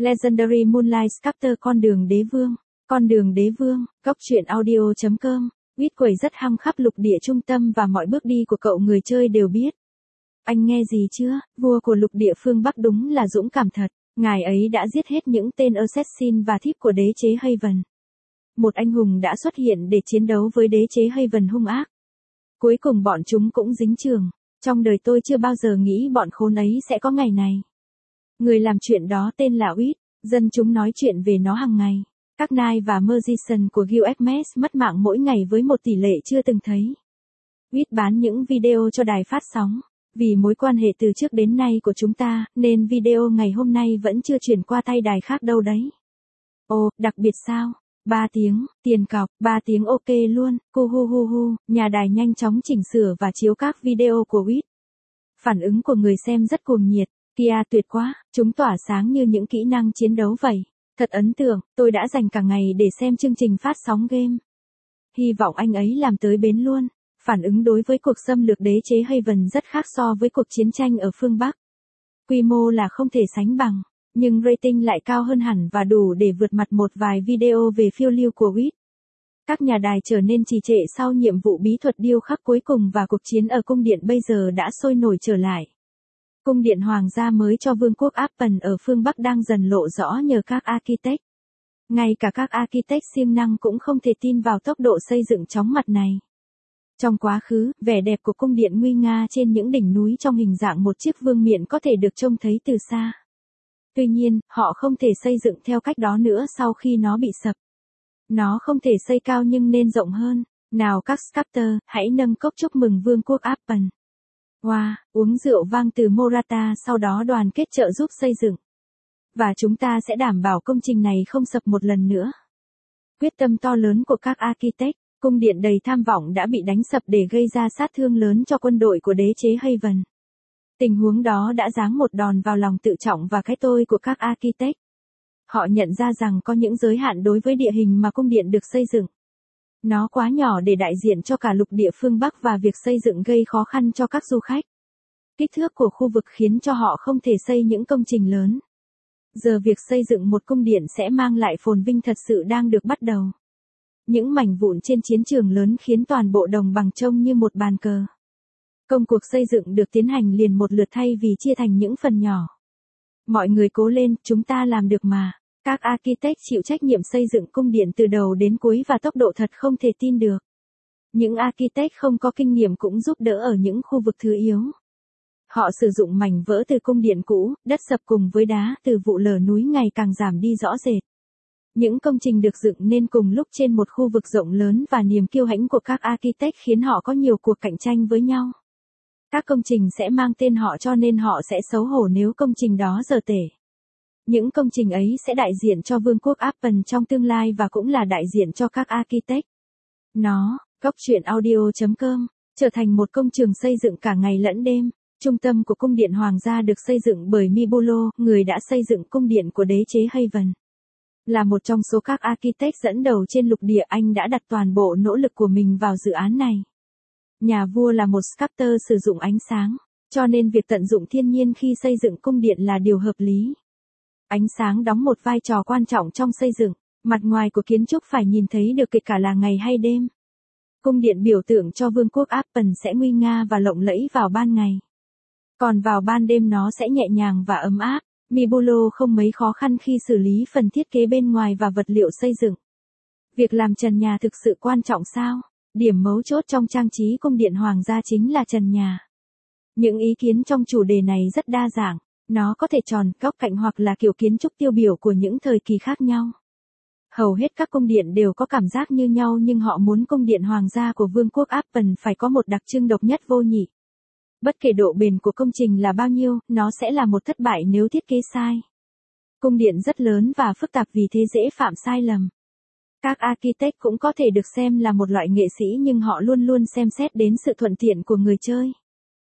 Legendary Moonlight Sculptor Con đường đế vương, góc truyện audio.com, Quýt quẩy rất hăng khắp lục địa trung tâm và mọi bước đi của cậu người chơi đều biết. Anh nghe gì chưa, vua của lục địa phương Bắc đúng là dũng cảm thật, ngài ấy đã giết hết những tên assassin và thiếp của đế chế Haven. Một anh hùng đã xuất hiện để chiến đấu với đế chế Haven hung ác. Cuối cùng bọn chúng cũng dính trường, trong đời tôi chưa bao giờ nghĩ bọn khốn ấy sẽ có ngày này. Người làm chuyện đó tên là Quýt, dân chúng nói chuyện về nó hàng ngày. Các Knight và Magician của Guild mất mạng mỗi ngày với một tỷ lệ chưa từng thấy. Quýt bán những video cho đài phát sóng. Vì mối quan hệ từ trước đến nay của chúng ta, nên video ngày hôm nay vẫn chưa chuyển qua tay đài khác đâu đấy. Ồ, đặc biệt sao? 3 tiếng, tiền cọc, 3 tiếng ok luôn, nhà đài nhanh chóng chỉnh sửa và chiếu các video của Quýt. Phản ứng của người xem rất cuồng nhiệt, kia tuyệt quá, chúng tỏa sáng như những kỹ năng chiến đấu vậy. Thật ấn tượng, tôi đã dành cả ngày để xem chương trình phát sóng game. Hy vọng anh ấy làm tới bến luôn. Phản ứng đối với cuộc xâm lược đế chế Haven rất khác so với cuộc chiến tranh ở phương Bắc. Quy mô là không thể sánh bằng, nhưng rating lại cao hơn hẳn và đủ để vượt mặt một vài video về phiêu lưu của Quýt. Các nhà đài trở nên trì trệ sau nhiệm vụ bí thuật điêu khắc cuối cùng và cuộc chiến ở cung điện bây giờ đã sôi nổi trở lại. Cung điện hoàng gia mới cho vương quốc Appen ở phương Bắc đang dần lộ rõ nhờ các architect. Ngay cả các architect siêng năng cũng không thể tin vào tốc độ xây dựng chóng mặt này. Trong quá khứ, vẻ đẹp của cung điện nguy nga trên những đỉnh núi trong hình dạng một chiếc vương miện có thể được trông thấy từ xa. Tuy nhiên, họ không thể xây dựng theo cách đó nữa sau khi nó bị sập. Nó không thể xây cao nhưng nên rộng hơn. Nào các sculptor, hãy nâng cốc chúc mừng vương quốc Appen. Wow, uống rượu vang từ Morata sau đó đoàn kết trợ giúp xây dựng. Và chúng ta sẽ đảm bảo công trình này không sập một lần nữa. Quyết tâm to lớn của các architect, cung điện đầy tham vọng đã bị đánh sập để gây ra sát thương lớn cho quân đội của đế chế Haven. Tình huống đó đã giáng một đòn vào lòng tự trọng và cái tôi của các architect. Họ nhận ra rằng có những giới hạn đối với địa hình mà cung điện được xây dựng. Nó quá nhỏ để đại diện cho cả lục địa phương Bắc và việc xây dựng gây khó khăn cho các du khách. Kích thước của khu vực khiến cho họ không thể xây những công trình lớn. Giờ việc xây dựng một cung điện sẽ mang lại phồn vinh thật sự đang được bắt đầu. Những mảnh vụn trên chiến trường lớn khiến toàn bộ đồng bằng trông như một bàn cờ. Công cuộc xây dựng được tiến hành liền một lượt thay vì chia thành những phần nhỏ. Mọi người cố lên, chúng ta làm được mà. Các architect chịu trách nhiệm xây dựng cung điện từ đầu đến cuối và tốc độ thật không thể tin được. Những architect không có kinh nghiệm cũng giúp đỡ ở những khu vực thứ yếu. Họ sử dụng mảnh vỡ từ cung điện cũ, đất sập cùng với đá từ vụ lở núi ngày càng giảm đi rõ rệt. Những công trình được dựng nên cùng lúc trên một khu vực rộng lớn và niềm kiêu hãnh của các architect khiến họ có nhiều cuộc cạnh tranh với nhau. Các công trình sẽ mang tên họ cho nên họ sẽ xấu hổ nếu công trình đó dở tể. Những công trình ấy sẽ đại diện cho vương quốc Appen trong tương lai và cũng là đại diện cho các architect. Nó, góc truyện audio.com, trở thành một công trường xây dựng cả ngày lẫn đêm. Trung tâm của cung điện hoàng gia được xây dựng bởi Mibulo, người đã xây dựng cung điện của đế chế Haven. Là một trong số các architect dẫn đầu trên lục địa, anh đã đặt toàn bộ nỗ lực của mình vào dự án này. Nhà vua là một sculptor sử dụng ánh sáng, cho nên việc tận dụng thiên nhiên khi xây dựng cung điện là điều hợp lý. Ánh sáng đóng một vai trò quan trọng trong xây dựng, mặt ngoài của kiến trúc phải nhìn thấy được kể cả là ngày hay đêm. Cung điện biểu tượng cho vương quốc Appen sẽ nguy nga và lộng lẫy vào ban ngày. Còn vào ban đêm nó sẽ nhẹ nhàng và ấm áp. Mibulo không mấy khó khăn khi xử lý phần thiết kế bên ngoài và vật liệu xây dựng. Việc làm trần nhà thực sự quan trọng sao? Điểm mấu chốt trong trang trí cung điện hoàng gia chính là trần nhà. Những ý kiến trong chủ đề này rất đa dạng. Nó có thể tròn, góc cạnh hoặc là kiểu kiến trúc tiêu biểu của những thời kỳ khác nhau. Hầu hết các cung điện đều có cảm giác như nhau nhưng họ muốn cung điện hoàng gia của vương quốc Appen phải có một đặc trưng độc nhất vô nhị. Bất kể độ bền của công trình là bao nhiêu, nó sẽ là một thất bại nếu thiết kế sai. Cung điện rất lớn và phức tạp vì thế dễ phạm sai lầm. Các architect cũng có thể được xem là một loại nghệ sĩ nhưng họ luôn luôn xem xét đến sự thuận tiện của người chơi.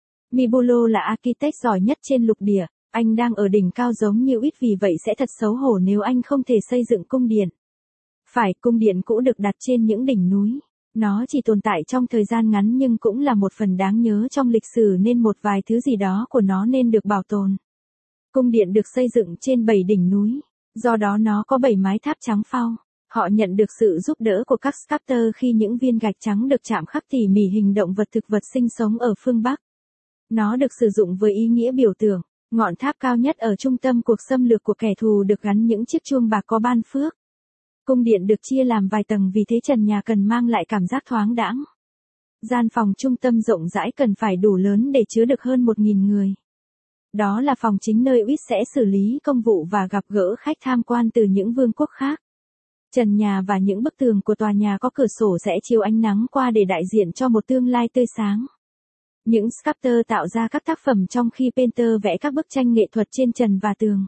Mibulo là architect giỏi nhất trên lục địa, anh đang ở đỉnh cao giống như Quýt vì vậy sẽ thật xấu hổ nếu anh không thể xây dựng cung điện. Phải, cung điện cũ được đặt trên những đỉnh núi. Nó chỉ tồn tại trong thời gian ngắn nhưng cũng là một phần đáng nhớ trong lịch sử nên một vài thứ gì đó của nó nên được bảo tồn. Cung điện được xây dựng trên 7 đỉnh núi. Do đó nó có 7 mái tháp trắng phau. Họ nhận được sự giúp đỡ của các sculptor khi những viên gạch trắng được chạm khắc tỉ mỉ hình động vật thực vật sinh sống ở phương Bắc. Nó được sử dụng với ý nghĩa biểu tượng. Ngọn tháp cao nhất ở trung tâm cuộc xâm lược của kẻ thù được gắn những chiếc chuông bạc có ban phước. Cung điện được chia làm vài tầng vì thế trần nhà cần mang lại cảm giác thoáng đãng. Gian phòng trung tâm rộng rãi cần phải đủ lớn để chứa được hơn 1.000 người. Đó là phòng chính nơi Uyết sẽ xử lý công vụ và gặp gỡ khách tham quan từ những vương quốc khác. Trần nhà và những bức tường của tòa nhà có cửa sổ sẽ chiếu ánh nắng qua để đại diện cho một tương lai tươi sáng. Những sculptor tạo ra các tác phẩm trong khi painter vẽ các bức tranh nghệ thuật trên trần và tường.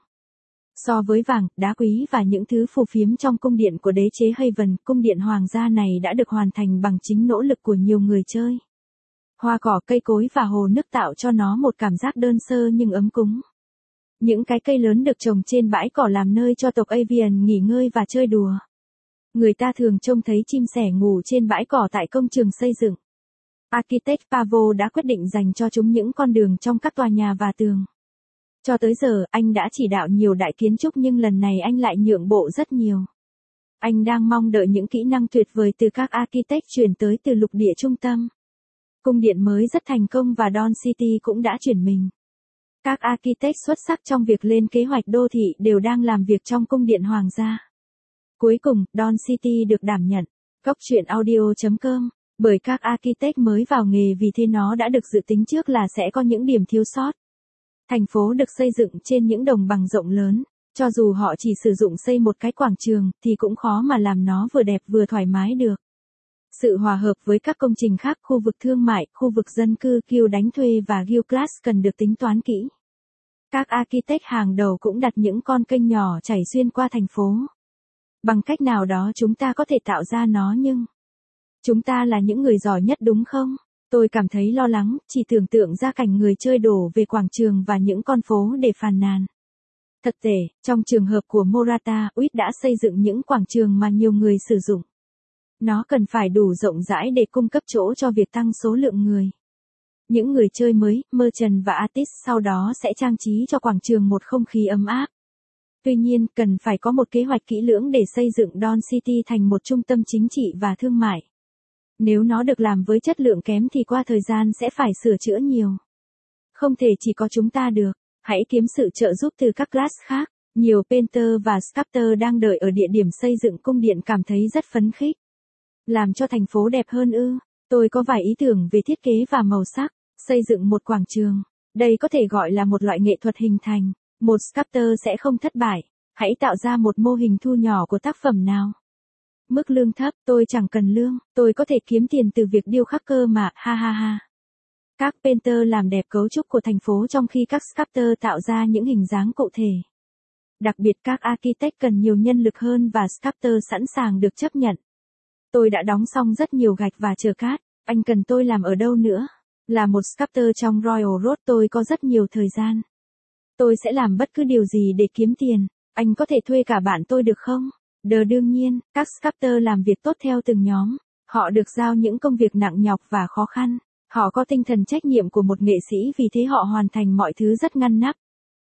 So với vàng, đá quý và những thứ phù phiếm trong cung điện của đế chế Haven, cung điện hoàng gia này đã được hoàn thành bằng chính nỗ lực của nhiều người chơi. Hoa cỏ, cây cối và hồ nước tạo cho nó một cảm giác đơn sơ nhưng ấm cúng. Những cái cây lớn được trồng trên bãi cỏ làm nơi cho tộc Avian nghỉ ngơi và chơi đùa. Người ta thường trông thấy chim sẻ ngủ trên bãi cỏ tại công trường xây dựng. Architect Pavo đã quyết định dành cho chúng những con đường trong các tòa nhà và tường. Cho tới giờ, anh đã chỉ đạo nhiều đại kiến trúc nhưng lần này anh lại nhượng bộ rất nhiều. Anh đang mong đợi những kỹ năng tuyệt vời từ các architect chuyển tới từ lục địa trung tâm. Cung điện mới rất thành công và Dawn City cũng đã chuyển mình. Các architect xuất sắc trong việc lên kế hoạch đô thị đều đang làm việc trong cung điện hoàng gia. Cuối cùng, Dawn City được đảm nhận. Góc truyện audio.com bởi các architect mới vào nghề vì thế nó đã được dự tính trước là sẽ có những điểm thiếu sót. Thành phố được xây dựng trên những đồng bằng rộng lớn, cho dù họ chỉ sử dụng xây một cái quảng trường thì cũng khó mà làm nó vừa đẹp vừa thoải mái được. Sự hòa hợp với các công trình khác, khu vực thương mại, khu vực dân cư, guild đánh thuê và guild class cần được tính toán kỹ. Các architect hàng đầu cũng đặt những con kênh nhỏ chảy xuyên qua thành phố. Bằng cách nào đó chúng ta có thể tạo ra nó nhưng chúng ta là những người giỏi nhất đúng không? Tôi cảm thấy lo lắng, chỉ tưởng tượng ra cảnh người chơi đổ về quảng trường và những con phố để phàn nàn. Thật tệ, trong trường hợp của Morata, Uyết đã xây dựng những quảng trường mà nhiều người sử dụng. Nó cần phải đủ rộng rãi để cung cấp chỗ cho việc tăng số lượng người. Những người chơi mới, merchant và artist sau đó sẽ trang trí cho quảng trường một không khí ấm áp. Tuy nhiên, cần phải có một kế hoạch kỹ lưỡng để xây dựng Dawn City thành một trung tâm chính trị và thương mại. Nếu nó được làm với chất lượng kém thì qua thời gian sẽ phải sửa chữa nhiều. Không thể chỉ có chúng ta được, hãy kiếm sự trợ giúp từ các class khác. Nhiều painter và sculptor đang đợi ở địa điểm xây dựng cung điện cảm thấy rất phấn khích. Làm cho thành phố đẹp hơn ư? Tôi có vài ý tưởng về thiết kế và màu sắc. Xây dựng một quảng trường. Đây có thể gọi là một loại nghệ thuật hình thành. Một sculptor sẽ không thất bại. Hãy tạo ra một mô hình thu nhỏ của tác phẩm nào. Mức lương thấp, tôi chẳng cần lương, tôi có thể kiếm tiền từ việc điêu khắc cơ mà, ha ha ha. Các painter làm đẹp cấu trúc của thành phố trong khi các sculptor tạo ra những hình dáng cụ thể. Đặc biệt các architect cần nhiều nhân lực hơn và sculptor sẵn sàng được chấp nhận. Tôi đã đóng xong rất nhiều gạch và chờ cát, anh cần tôi làm ở đâu nữa? Là một sculptor trong Royal Road tôi có rất nhiều thời gian. Tôi sẽ làm bất cứ điều gì để kiếm tiền, anh có thể thuê cả bạn tôi được không? Đương nhiên, các sculptor làm việc tốt theo từng nhóm. Họ được giao những công việc nặng nhọc và khó khăn. Họ có tinh thần trách nhiệm của một nghệ sĩ vì thế họ hoàn thành mọi thứ rất ngăn nắp.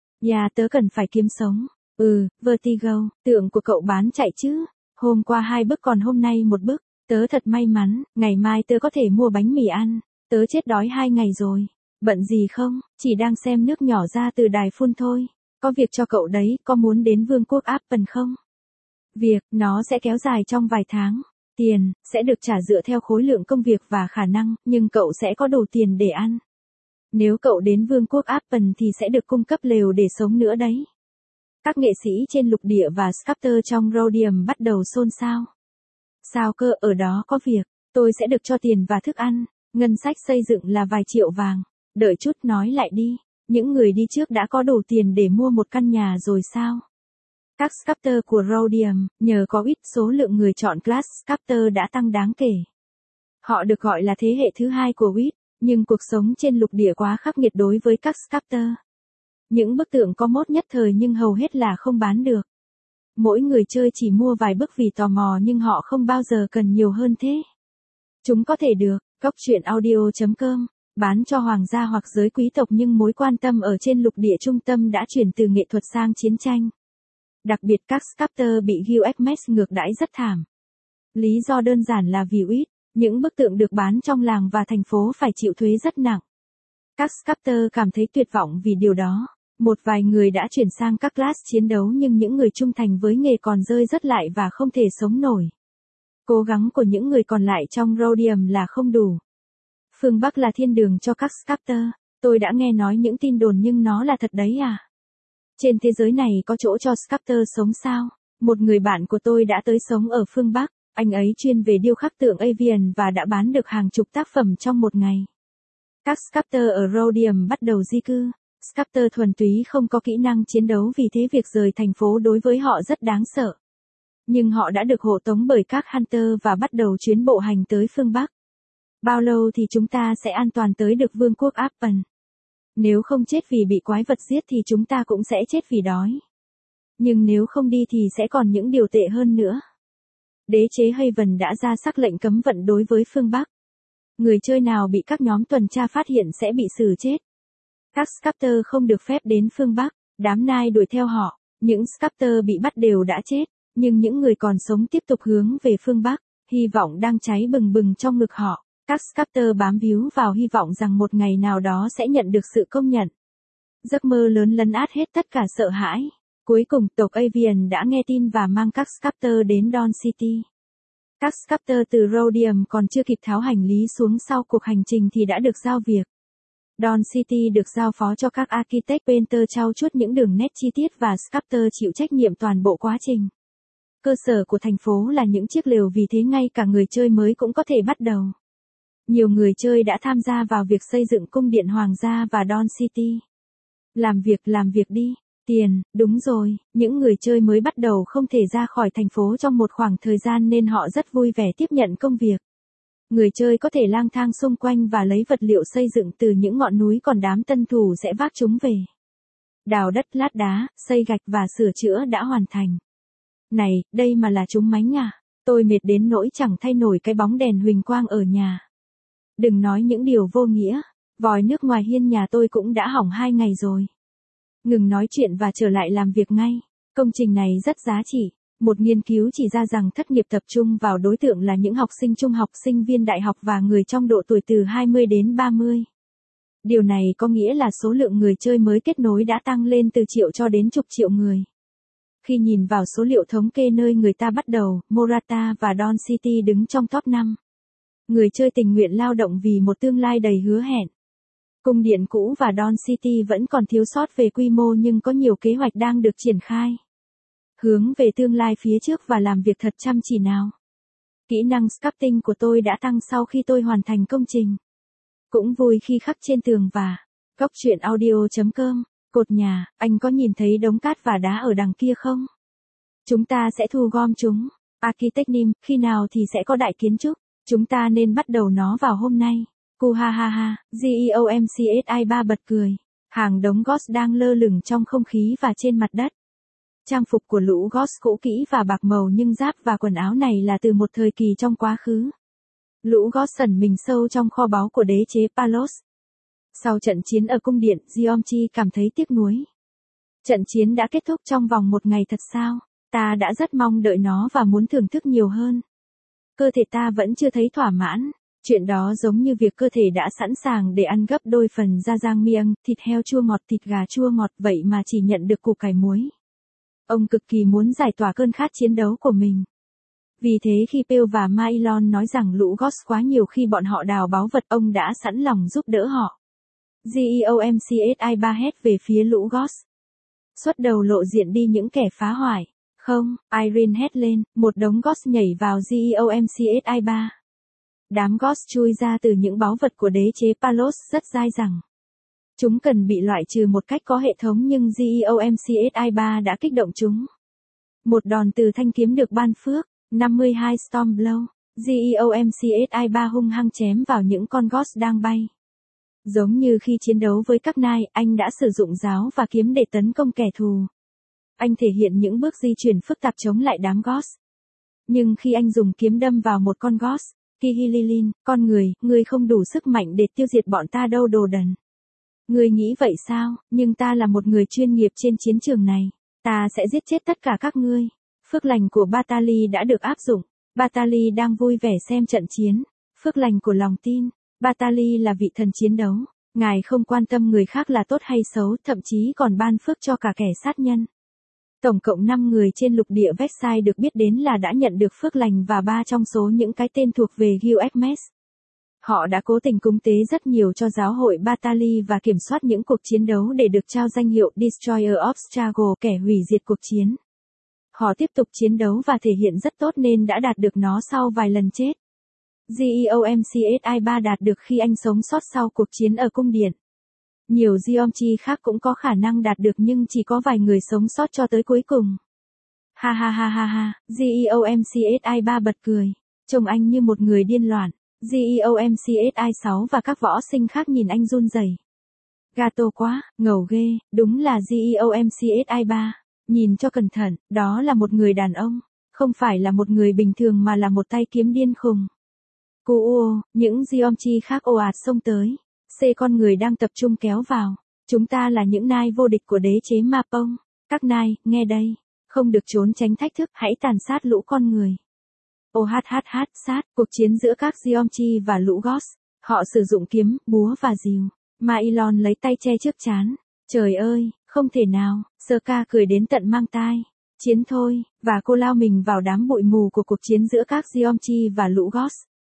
Tớ cần phải kiếm sống. Vertigo, tượng của cậu bán chạy chứ? Hôm qua 2 bức còn hôm nay 1 bức. Tớ thật may mắn, ngày mai tớ có thể mua bánh mì ăn. Tớ chết đói 2 ngày rồi. Bận gì không? Chỉ đang xem nước nhỏ ra từ đài phun thôi. Có việc cho cậu đấy, có muốn đến Vương quốc Apple không? Việc, nó sẽ kéo dài trong vài tháng. Tiền, sẽ được trả dựa theo khối lượng công việc và khả năng, nhưng cậu sẽ có đủ tiền để ăn. Nếu cậu đến Vương quốc Apple thì sẽ được cung cấp lều để sống nữa đấy. Các nghệ sĩ trên lục địa và sculptor trong Rhodium bắt đầu xôn xao. Sao cơ, ở đó có việc, tôi sẽ được cho tiền và thức ăn, ngân sách xây dựng là vài triệu vàng. Đợi chút, nói lại đi, những người đi trước đã có đủ tiền để mua một căn nhà rồi sao? Các sculptor của Rhodium, nhờ có ít số lượng người chọn class sculptor đã tăng đáng kể. Họ được gọi là thế hệ thứ 2 của WIT, nhưng cuộc sống trên lục địa quá khắc nghiệt đối với các sculptor. Những bức tượng có mốt nhất thời nhưng hầu hết là không bán được. Mỗi người chơi chỉ mua vài bức vì tò mò nhưng họ không bao giờ cần nhiều hơn thế. Chúng có thể được, góc truyện audio.com, bán cho hoàng gia hoặc giới quý tộc nhưng mối quan tâm ở trên lục địa trung tâm đã chuyển từ nghệ thuật sang chiến tranh. Đặc biệt các sculptor bị Gilgamesh ngược đãi rất thảm. Lý do đơn giản là vì Uit, những bức tượng được bán trong làng và thành phố phải chịu thuế rất nặng. Các sculptor cảm thấy tuyệt vọng vì điều đó. Một vài người đã chuyển sang các class chiến đấu nhưng những người trung thành với nghề còn rơi rất lại và không thể sống nổi. Cố gắng của những người còn lại trong Rhodium là không đủ. Phương Bắc là thiên đường cho các sculptor. Tôi đã nghe nói những tin đồn nhưng nó là thật đấy à? Trên thế giới này có chỗ cho sculptor sống sao? Một người bạn của tôi đã tới sống ở phương Bắc, anh ấy chuyên về điêu khắc tượng avian và đã bán được hàng chục tác phẩm trong một ngày. Các sculptor ở Rhodium bắt đầu di cư. Sculptor thuần túy không có kỹ năng chiến đấu vì thế việc rời thành phố đối với họ rất đáng sợ. Nhưng họ đã được hộ tống bởi các Hunter và bắt đầu chuyến bộ hành tới phương Bắc. Bao lâu thì chúng ta sẽ an toàn tới được vương quốc Appen? Nếu không chết vì bị quái vật giết thì chúng ta cũng sẽ chết vì đói. Nhưng nếu không đi thì sẽ còn những điều tệ hơn nữa. Đế chế Haven đã ra sắc lệnh cấm vận đối với phương Bắc. Người chơi nào bị các nhóm tuần tra phát hiện sẽ bị xử chết. Các sculptor không được phép đến phương Bắc, đám nai đuổi theo họ. Những sculptor bị bắt đều đã chết, nhưng những người còn sống tiếp tục hướng về phương Bắc, hy vọng đang cháy bừng bừng trong ngực họ. Các sculptor bám víu vào hy vọng rằng một ngày nào đó sẽ nhận được sự công nhận. Giấc mơ lớn lấn át hết tất cả sợ hãi. Cuối cùng tộc Avian đã nghe tin và mang các sculptor đến Dawn City. Các sculptor từ Rhodium còn chưa kịp tháo hành lý xuống sau cuộc hành trình thì đã được giao việc. Dawn City được giao phó cho các architect painter trau chuốt những đường nét chi tiết và sculptor chịu trách nhiệm toàn bộ quá trình. Cơ sở của thành phố là những chiếc lều vì thế ngay cả người chơi mới cũng có thể bắt đầu. Nhiều người chơi đã tham gia vào việc xây dựng cung điện hoàng gia và Dawn City. Làm việc đi. Tiền, đúng rồi, những người chơi mới bắt đầu không thể ra khỏi thành phố trong một khoảng thời gian nên họ rất vui vẻ tiếp nhận công việc. Người chơi có thể lang thang xung quanh và lấy vật liệu xây dựng từ những ngọn núi còn đám tân thủ sẽ vác chúng về. Đào đất lát đá, xây gạch và sửa chữa đã hoàn thành. Này, đây mà là chúng mánh à? Tôi mệt đến nỗi chẳng thay nổi cái bóng đèn huỳnh quang ở nhà. Đừng nói những điều vô nghĩa, vòi nước ngoài hiên nhà tôi cũng đã hỏng 2 ngày rồi. Ngừng nói chuyện và trở lại làm việc ngay. Công trình này rất giá trị. Một nghiên cứu chỉ ra rằng thất nghiệp tập trung vào đối tượng là những học sinh trung học, sinh viên đại học và người trong độ tuổi từ 20 đến 30. Điều này có nghĩa là số lượng người chơi mới kết nối đã tăng lên từ triệu cho đến chục triệu người. Khi nhìn vào số liệu thống kê nơi người ta bắt đầu, Morata và Dawn City đứng trong top 5. Người chơi tình nguyện lao động vì một tương lai đầy hứa hẹn. Cung điện cũ và Dawn City vẫn còn thiếu sót về quy mô nhưng có nhiều kế hoạch đang được triển khai. Hướng về tương lai phía trước và làm việc thật chăm chỉ nào. Kỹ năng sculpting của tôi đã tăng sau khi tôi hoàn thành công trình. Cũng vui khi khắc trên tường và góc truyện audio.com, cột nhà, anh có nhìn thấy đống cát và đá ở đằng kia không? Chúng ta sẽ thu gom chúng. Architect Nim, khi nào thì sẽ có đại kiến trúc? Chúng ta nên bắt đầu nó vào hôm nay. Cu ha ha ha, GEOMCSI3 bật cười. Hàng đống Ghost đang lơ lửng trong không khí và trên mặt đất. Trang phục của lũ Ghost cũ kỹ và bạc màu nhưng giáp và quần áo này là từ một thời kỳ trong quá khứ. Lũ Ghost ẩn mình sâu trong kho báu của đế chế Palos. Sau trận chiến ở cung điện, Giomchi cảm thấy tiếc nuối. Trận chiến đã kết thúc trong vòng một ngày thật sao? Ta đã rất mong đợi nó và muốn thưởng thức nhiều hơn. Cơ thể ta vẫn chưa thấy thỏa mãn. Chuyện đó giống như việc cơ thể đã sẵn sàng để ăn gấp đôi phần jajangmyeon, thịt heo chua ngọt, thịt gà chua ngọt vậy mà chỉ nhận được củ cải muối. Ông cực kỳ muốn giải tỏa cơn khát chiến đấu của mình. Vì thế khi Pale và Mailon nói rằng lũ Ghost quá nhiều khi bọn họ đào báu vật, ông đã sẵn lòng giúp đỡ họ. GEOMCSI3 hét về phía lũ Ghost. Xuất đầu lộ diện đi những kẻ phá hoại. Không, Irene hét lên, một đống Ghost nhảy vào GEOMCSI3. Đám Ghost chui ra từ những báu vật của đế chế Palos rất dai dẳng. Chúng cần bị loại trừ một cách có hệ thống nhưng GEOMCSI3 đã kích động chúng. Một đòn từ thanh kiếm được ban phước, 52 Stormblow, GEOMCSI3 hung hăng chém vào những con Ghost đang bay. Giống như khi chiến đấu với các nai, anh đã sử dụng giáo và kiếm để tấn công kẻ thù. Anh thể hiện những bước di chuyển phức tạp chống lại đám Ghost. Nhưng khi anh dùng kiếm đâm vào một con Ghost, Kihililin, con người không đủ sức mạnh để tiêu diệt bọn ta đâu đồ đần. Ngươi nghĩ vậy sao, nhưng ta là một người chuyên nghiệp trên chiến trường này. Ta sẽ giết chết tất cả các ngươi. Phước lành của Batali đã được áp dụng. Batali đang vui vẻ xem trận chiến. Phước lành của lòng tin. Batali là vị thần chiến đấu. Ngài không quan tâm người khác là tốt hay xấu, thậm chí còn ban phước cho cả kẻ sát nhân. Tổng cộng 5 người trên lục địa Vexai được biết đến là đã nhận được phước lành và 3 trong số những cái tên thuộc về Gilgamesh. Họ đã cố tình cúng tế rất nhiều cho giáo hội Batali và kiểm soát những cuộc chiến đấu để được trao danh hiệu Destroyer of Struggle, kẻ hủy diệt cuộc chiến. Họ tiếp tục chiến đấu và thể hiện rất tốt nên đã đạt được nó sau vài lần chết. Geomchi-3 đạt được khi anh sống sót sau cuộc chiến ở cung điện. Nhiều Geomchi khác cũng có khả năng đạt được nhưng chỉ có vài người sống sót cho tới cuối cùng. Ha ha ha ha ha, Geomchi-3 bật cười. Trông anh như một người điên loạn. Geomchi-6 và các võ sinh khác nhìn anh run rẩy. Gato quá, ngầu ghê, đúng là Geomchi-3. Nhìn cho cẩn thận, đó là một người đàn ông. Không phải là một người bình thường mà là một tay kiếm điên khùng. Cuo, những Geomchi khác ồ ạt xông tới. Con người đang tập trung kéo vào. Chúng ta là những nai vô địch của đế chế Mapong. Các nai, nghe đây. Không được trốn tránh thách thức, hãy tàn sát lũ con người. Sát, cuộc chiến giữa các Geomchi và lũ Ghost. Họ sử dụng kiếm, búa và rìu. Maelon lấy tay che trước trán. Trời ơi, không thể nào, Sơ-ca cười đến tận mang tai. Chiến thôi, và cô lao mình vào đám bụi mù của cuộc chiến giữa các Geomchi và lũ Ghost.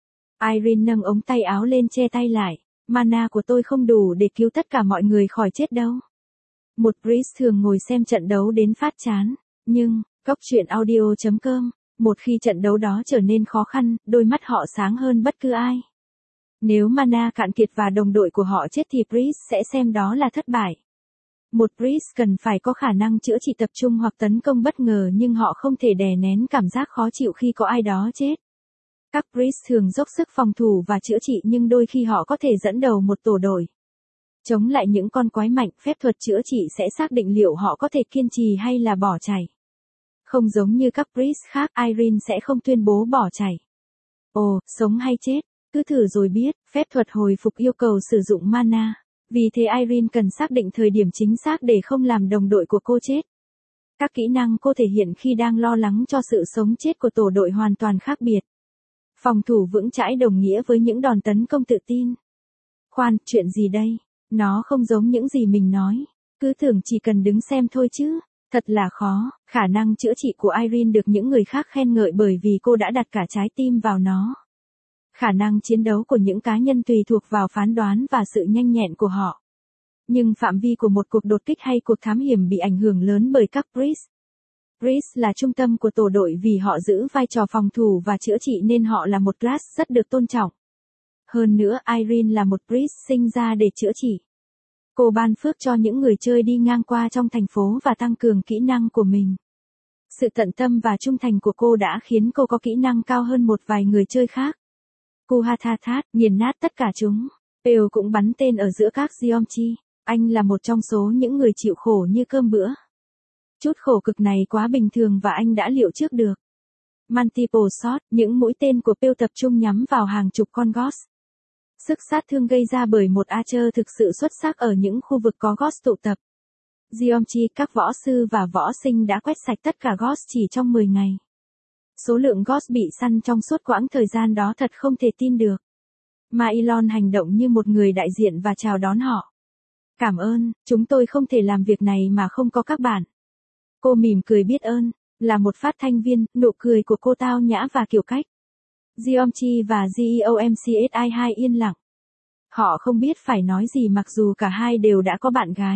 Irene nâng ống tay áo lên che tay lại. Mana của tôi không đủ để cứu tất cả mọi người khỏi chết đâu. Một priest thường ngồi xem trận đấu đến phát chán. Nhưng, goctruyện.audio.com, một khi trận đấu đó trở nên khó khăn, đôi mắt họ sáng hơn bất cứ ai. Nếu mana cạn kiệt và đồng đội của họ chết thì priest sẽ xem đó là thất bại. Một priest cần phải có khả năng chữa trị tập trung hoặc tấn công bất ngờ nhưng họ không thể đè nén cảm giác khó chịu khi có ai đó chết. Các priest thường dốc sức phòng thủ và chữa trị nhưng đôi khi họ có thể dẫn đầu một tổ đội. Chống lại những con quái mạnh, phép thuật chữa trị sẽ xác định liệu họ có thể kiên trì hay là bỏ chạy. Không giống như các priest khác, Irene sẽ không tuyên bố bỏ chạy. Ồ, sống hay chết, cứ thử rồi biết, phép thuật hồi phục yêu cầu sử dụng mana. Vì thế Irene cần xác định thời điểm chính xác để không làm đồng đội của cô chết. Các kỹ năng cô thể hiện khi đang lo lắng cho sự sống chết của tổ đội hoàn toàn khác biệt. Phòng thủ vững chãi đồng nghĩa với những đòn tấn công tự tin. Khoan, chuyện gì đây? Nó không giống những gì mình nói. Cứ tưởng chỉ cần đứng xem thôi chứ. Thật là khó. Khả năng chữa trị của Irene được những người khác khen ngợi bởi vì cô đã đặt cả trái tim vào nó. Khả năng chiến đấu của những cá nhân tùy thuộc vào phán đoán và sự nhanh nhẹn của họ. Nhưng phạm vi của một cuộc đột kích hay cuộc thám hiểm bị ảnh hưởng lớn bởi các priest. Priest là trung tâm của tổ đội vì họ giữ vai trò phòng thủ và chữa trị nên họ là một class rất được tôn trọng. Hơn nữa, Irene là một priest sinh ra để chữa trị. Cô ban phước cho những người chơi đi ngang qua trong thành phố và tăng cường kỹ năng của mình. Sự tận tâm và trung thành của cô đã khiến cô có kỹ năng cao hơn một vài người chơi khác. Kuhathathat, nghiền nát tất cả chúng. Pale cũng bắn tên ở giữa các Geomchi. Anh là một trong số những người chịu khổ như cơm bữa. Chút khổ cực này quá bình thường và anh đã liệu trước được. Multiple shot, những mũi tên của Pale tập trung nhắm vào hàng chục con Ghost. Sức sát thương gây ra bởi một Archer thực sự xuất sắc ở những khu vực có Ghost tụ tập. Geomchi, các võ sư và võ sinh đã quét sạch tất cả Ghost chỉ trong 10 ngày. Số lượng Ghost bị săn trong suốt quãng thời gian đó thật không thể tin được. Maelon hành động như một người đại diện và chào đón họ. Cảm ơn, chúng tôi không thể làm việc này mà không có các bạn. Cô mỉm cười biết ơn, là một phát thanh viên, nụ cười của cô tao nhã và kiểu cách. Geomchi và Geomchi-2 yên lặng. Họ không biết phải nói gì mặc dù cả hai đều đã có bạn gái.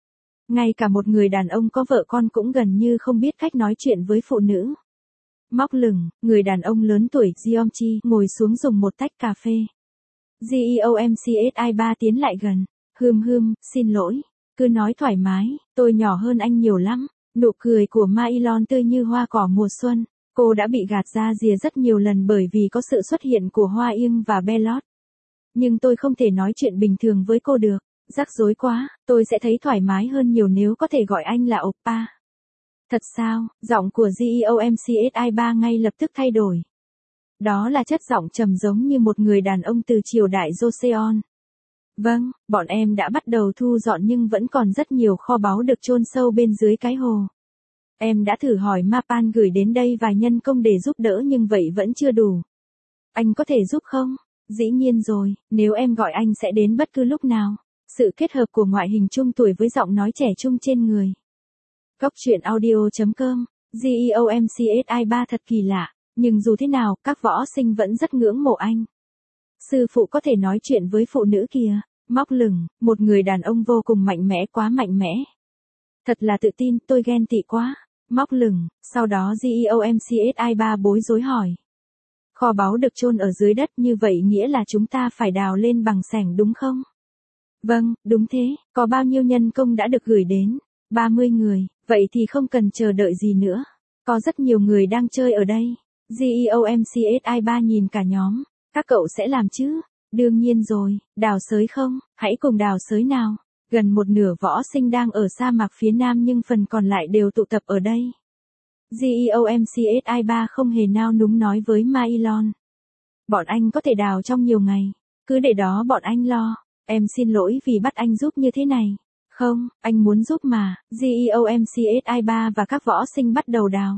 Ngay cả một người đàn ông có vợ con cũng gần như không biết cách nói chuyện với phụ nữ. Móc lửng, người đàn ông lớn tuổi Geomchi ngồi xuống dùng một tách cà phê. Geomchi-3 tiến lại gần. Xin lỗi. Cứ nói thoải mái, tôi nhỏ hơn anh nhiều lắm. Nụ cười của Maelon tươi như hoa cỏ mùa xuân. Cô đã bị gạt ra rìa rất nhiều lần bởi vì có sự xuất hiện của Hoa Yên và Bellot. Nhưng tôi không thể nói chuyện bình thường với cô được. Rắc rối quá, tôi sẽ thấy thoải mái hơn nhiều nếu có thể gọi anh là Oppa. Thật sao? Giọng của Geomchi-3 ngay lập tức thay đổi. Đó là chất giọng trầm giống như một người đàn ông từ triều đại Joseon. Vâng, bọn em đã bắt đầu thu dọn nhưng vẫn còn rất nhiều kho báu được chôn sâu bên dưới cái hồ. Em đã thử hỏi Mapan gửi đến đây vài nhân công để giúp đỡ nhưng vậy vẫn chưa đủ. Anh có thể giúp không? Dĩ nhiên rồi, nếu em gọi anh sẽ đến bất cứ lúc nào. Sự kết hợp của ngoại hình trung tuổi với giọng nói trẻ trung trên người. Góc truyện audio.com, GEOMCSI3 thật kỳ lạ, nhưng dù thế nào, các võ sinh vẫn rất ngưỡng mộ anh. Sư phụ có thể nói chuyện với phụ nữ kìa, móc lửng, một người đàn ông vô cùng mạnh mẽ, quá mạnh mẽ. Thật là tự tin, tôi ghen tị quá, móc lửng, sau đó GEOMCSI3 bối rối hỏi. Kho báu được chôn ở dưới đất như vậy nghĩa là chúng ta phải đào lên bằng xẻng đúng không? Vâng, đúng thế, có bao nhiêu nhân công đã được gửi đến? 30 người, vậy thì không cần chờ đợi gì nữa. Có rất nhiều người đang chơi ở đây. GEOMCSI3 nhìn cả nhóm. Các cậu sẽ làm chứ? Đương nhiên rồi, đào xới không? Hãy cùng đào xới nào. Gần một nửa võ sinh đang ở sa mạc phía nam nhưng phần còn lại đều tụ tập ở đây. GEOMCSI3 không hề nao núng nói với Mailon. Bọn anh có thể đào trong nhiều ngày. Cứ để đó bọn anh lo. Em xin lỗi vì bắt anh giúp như thế này. Không, anh muốn giúp mà. GEOMCSI3 và các võ sinh bắt đầu đào.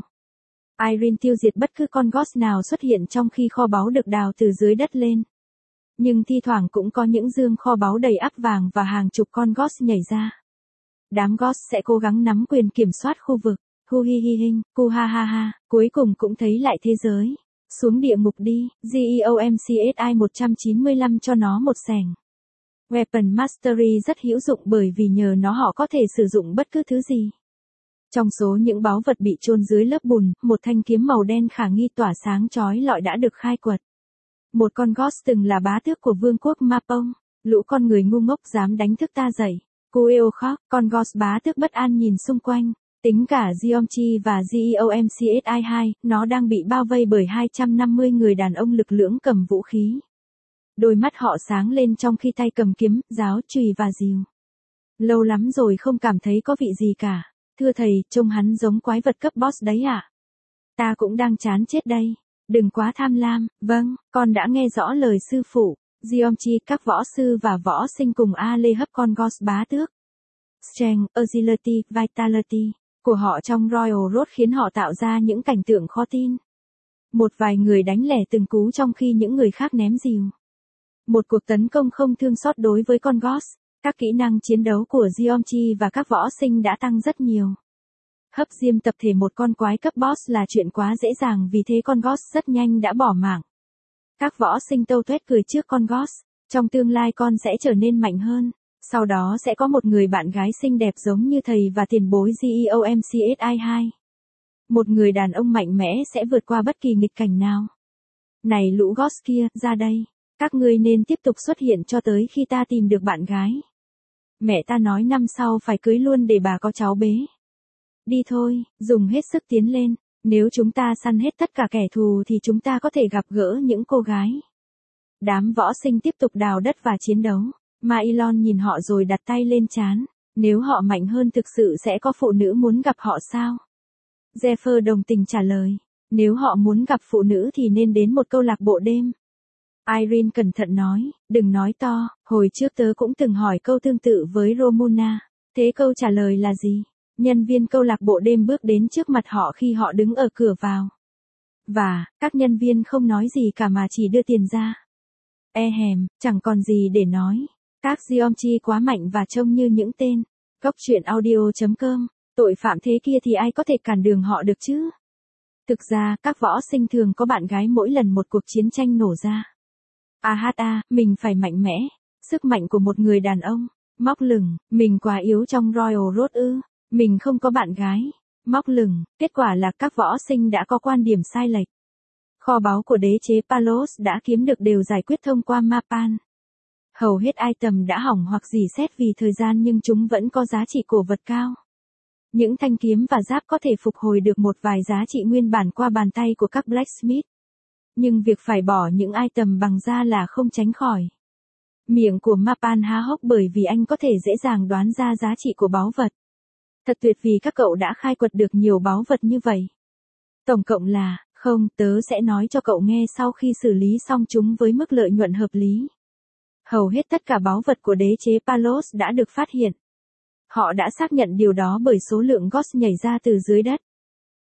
Irene tiêu diệt bất cứ con ghost nào xuất hiện trong khi kho báu được đào từ dưới đất lên. Nhưng thi thoảng cũng có những dương kho báu đầy ắp vàng và hàng chục con ghost nhảy ra. Đám ghost sẽ cố gắng nắm quyền kiểm soát khu vực. Hu hi hi hinh, cu ha ha ha, cuối cùng cũng thấy lại thế giới. Xuống địa ngục đi, GEOMCSI 195 cho nó một xẻng. Weapon Mastery rất hữu dụng bởi vì nhờ nó họ có thể sử dụng bất cứ thứ gì. Trong số những báu vật bị chôn dưới lớp bùn, một thanh kiếm màu đen khả nghi tỏa sáng chói lọi đã được khai quật. Một con ghost từng là bá tước của vương quốc Mapong. Lũ con người ngu ngốc dám đánh thức ta dậy. Kueo khóc, con ghost bá tước bất an nhìn xung quanh. Tính cả Geomchi và GEOMCSI2, nó đang bị bao vây bởi 250 người đàn ông lực lưỡng cầm vũ khí. Đôi mắt họ sáng lên trong khi tay cầm kiếm, giáo, chùy và rìu. Lâu lắm rồi không cảm thấy có vị gì cả. Thưa thầy, trông hắn giống quái vật cấp boss đấy ạ. Ta cũng đang chán chết đây. Đừng quá tham lam, vâng, con đã nghe rõ lời sư phụ. Geomchi, các võ sư và võ sinh cùng Ale hấp con ghost bá tước. Strength, Agility, Vitality của họ trong Royal Road khiến họ tạo ra những cảnh tượng khó tin. Một vài người đánh lẻ từng cú trong khi những người khác ném rìu. Một cuộc tấn công không thương xót đối với con ghost. Các kỹ năng chiến đấu của Geomchi và các võ sinh đã tăng rất nhiều. Hấp diêm tập thể một con quái cấp boss là chuyện quá dễ dàng vì thế con ghost rất nhanh đã bỏ mạng. Các võ sinh tâu tuét cười trước con ghost. Trong tương lai con sẽ trở nên mạnh hơn. Sau đó sẽ có một người bạn gái xinh đẹp giống như thầy và tiền bối GEOMCSI2. Một người đàn ông mạnh mẽ sẽ vượt qua bất kỳ nghịch cảnh nào. Này lũ ghost kia, ra đây. Các ngươi nên tiếp tục xuất hiện cho tới khi ta tìm được bạn gái. Mẹ ta nói năm sau phải cưới luôn để bà có cháu bế. Đi thôi, dùng hết sức tiến lên. Nếu chúng ta săn hết tất cả kẻ thù thì chúng ta có thể gặp gỡ những cô gái. Đám võ sinh tiếp tục đào đất và chiến đấu. Mailon nhìn họ rồi đặt tay lên trán. Nếu họ mạnh hơn thực sự sẽ có phụ nữ muốn gặp họ sao? Zephyr đồng tình trả lời. Nếu họ muốn gặp phụ nữ thì nên đến một câu lạc bộ đêm. Irene cẩn thận nói, đừng nói to, hồi trước tớ cũng từng hỏi câu tương tự với Romuna. Thế câu trả lời là gì? Nhân viên câu lạc bộ đêm bước đến trước mặt họ khi họ đứng ở cửa vào. Và, các nhân viên không nói gì cả mà chỉ đưa tiền ra. Chẳng còn gì để nói. Các Geomchi quá mạnh và trông như những tên. Góc truyện audio.com, tội phạm thế kia thì ai có thể cản đường họ được chứ? Thực ra, các võ sinh thường có bạn gái mỗi lần một cuộc chiến tranh nổ ra. Mình phải mạnh mẽ. Sức mạnh của một người đàn ông. Móc lửng, mình quá yếu trong Royal Road ư. Mình không có bạn gái. Móc lửng, kết quả là các võ sinh đã có quan điểm sai lệch. Kho báu của đế chế Palos đã kiếm được đều giải quyết thông qua Mapan. Hầu hết item đã hỏng hoặc rỉ sét vì thời gian nhưng chúng vẫn có giá trị cổ vật cao. Những thanh kiếm và giáp có thể phục hồi được một vài giá trị nguyên bản qua bàn tay của các blacksmith. Nhưng việc phải bỏ những item bằng da là không tránh khỏi. Miệng của Mapan há hốc bởi vì anh có thể dễ dàng đoán ra giá trị của báu vật. Thật tuyệt vì các cậu đã khai quật được nhiều báu vật như vậy. Tổng cộng là, không, tớ sẽ nói cho cậu nghe sau khi xử lý xong chúng với mức lợi nhuận hợp lý. Hầu hết tất cả báu vật của đế chế Palos đã được phát hiện. Họ đã xác nhận điều đó bởi số lượng ghost nhảy ra từ dưới đất.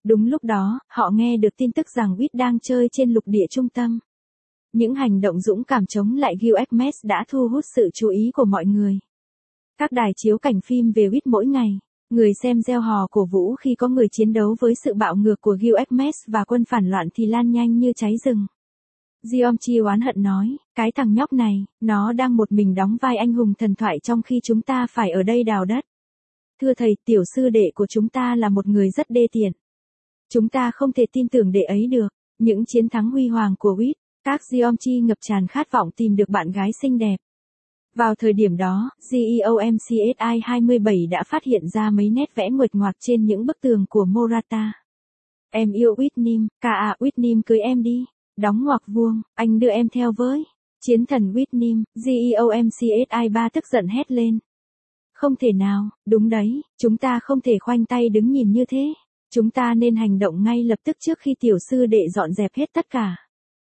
Đúng lúc đó, họ nghe được tin tức rằng Wit đang chơi trên lục địa trung tâm. Những hành động dũng cảm chống lại Gilgamesh đã thu hút sự chú ý của mọi người. Các đài chiếu cảnh phim về Wit mỗi ngày, người xem reo hò cổ vũ khi có người chiến đấu với sự bạo ngược của Gilgamesh và quân phản loạn thì lan nhanh như cháy rừng. Jeomchi oán hận nói, cái thằng nhóc này, nó đang một mình đóng vai anh hùng thần thoại trong khi chúng ta phải ở đây đào đất. Thưa thầy, tiểu sư đệ của chúng ta là một người rất đê tiện. Chúng ta không thể tin tưởng đệ ấy được. Những chiến thắng huy hoàng của Wit, các Jeomchi ngập tràn khát vọng tìm được bạn gái xinh đẹp. Vào thời điểm đó, GEOMCSI 27 đã phát hiện ra mấy nét vẽ nguệch ngoạc trên những bức tường của Morata. Em yêu Whitnim, Whitnim cưới em đi. Đóng ngoặc vuông, anh đưa em theo với. Chiến thần Whitnim, GEOMCSI 3 tức giận hét lên. Không thể nào, đúng đấy, chúng ta không thể khoanh tay đứng nhìn như thế. Chúng ta nên hành động ngay lập tức trước khi tiểu sư đệ dọn dẹp hết tất cả.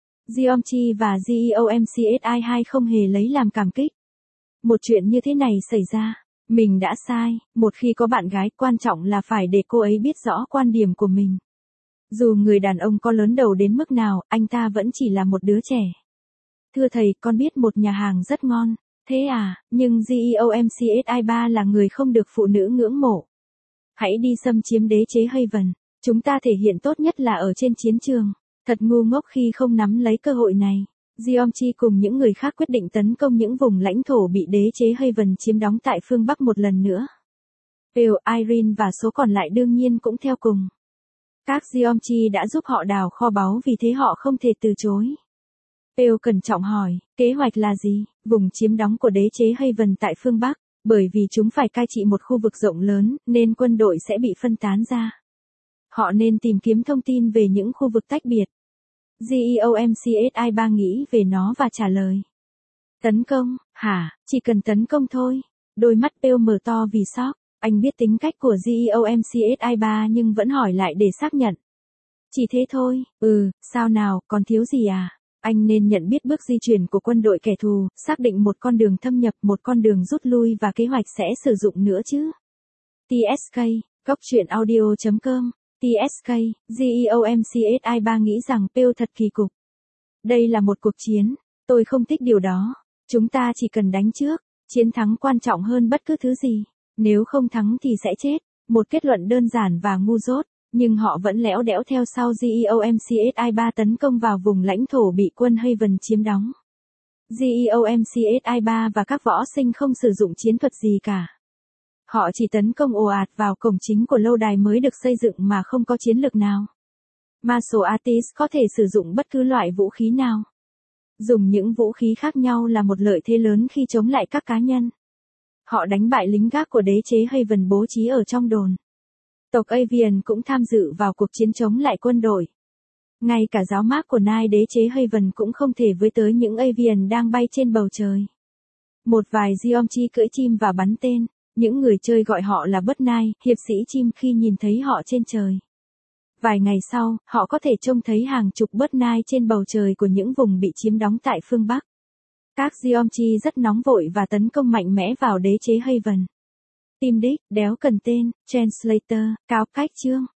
Jeomchi và GEOMCSI 2 không hề lấy làm cảm kích. Một chuyện như thế này xảy ra, mình đã sai, một khi có bạn gái quan trọng là phải để cô ấy biết rõ quan điểm của mình. Dù người đàn ông có lớn đầu đến mức nào, anh ta vẫn chỉ là một đứa trẻ. Thưa thầy, con biết một nhà hàng rất ngon. Thế à, nhưng GEOMCSI 3 là người không được phụ nữ ngưỡng mộ. Hãy đi xâm chiếm đế chế Haven. Chúng ta thể hiện tốt nhất là ở trên chiến trường. Thật ngu ngốc khi không nắm lấy cơ hội này. Jeomchi cùng những người khác quyết định tấn công những vùng lãnh thổ bị đế chế Haven chiếm đóng tại phương Bắc một lần nữa. Bill, Irene và số còn lại đương nhiên cũng theo cùng. Các Jeomchi đã giúp họ đào kho báu vì thế họ không thể từ chối. Bill cẩn trọng hỏi, kế hoạch là gì? Vùng chiếm đóng của đế chế Haven tại phương Bắc, bởi vì chúng phải cai trị một khu vực rộng lớn, nên quân đội sẽ bị phân tán ra. Họ nên tìm kiếm thông tin về những khu vực tách biệt. GEOMCSI 3 nghĩ về nó và trả lời. Tấn công, hả, chỉ cần tấn công thôi. Đôi mắt Bill mở to vì sốc. Anh biết tính cách của GEOMCSI 3 nhưng vẫn hỏi lại để xác nhận. Chỉ thế thôi, sao nào, còn thiếu gì à? Anh nên nhận biết bước di chuyển của quân đội kẻ thù, xác định một con đường thâm nhập, một con đường rút lui và kế hoạch sẽ sử dụng nữa chứ. TSK, Góc truyện audio.com, TSK, GEOMCSI 3 nghĩ rằng Bill thật kỳ cục. Đây là một cuộc chiến, tôi không thích điều đó. Chúng ta chỉ cần đánh trước, chiến thắng quan trọng hơn bất cứ thứ gì. Nếu không thắng thì sẽ chết. Một kết luận đơn giản và ngu dốt. Nhưng họ vẫn lẽo đẽo theo sau GEOMCSI 3 tấn công vào vùng lãnh thổ bị quân Haven chiếm đóng. GEOMCSI 3 và các võ sinh không sử dụng chiến thuật gì cả. Họ chỉ tấn công ồ ạt vào cổng chính của lâu đài mới được xây dựng mà không có chiến lược nào. Martial Artist có thể sử dụng bất cứ loại vũ khí nào. Dùng những vũ khí khác nhau là một lợi thế lớn khi chống lại các cá nhân. Họ đánh bại lính gác của đế chế Haven bố trí ở trong đồn. Tộc Avian cũng tham dự vào cuộc chiến chống lại quân đội. Ngay cả giáo mác của Nai đế chế Haven cũng không thể với tới những Avian đang bay trên bầu trời. Một vài Jeomchi cưỡi chim và bắn tên. Những người chơi gọi họ là Bird Knight, hiệp sĩ chim khi nhìn thấy họ trên trời. Vài ngày sau, họ có thể trông thấy hàng chục Bird Knight trên bầu trời của những vùng bị chiếm đóng tại phương Bắc. Các Jeomchi rất nóng vội và tấn công mạnh mẽ vào đế chế Haven. Tim đích, đéo cần tên, Translator, cao cách chương.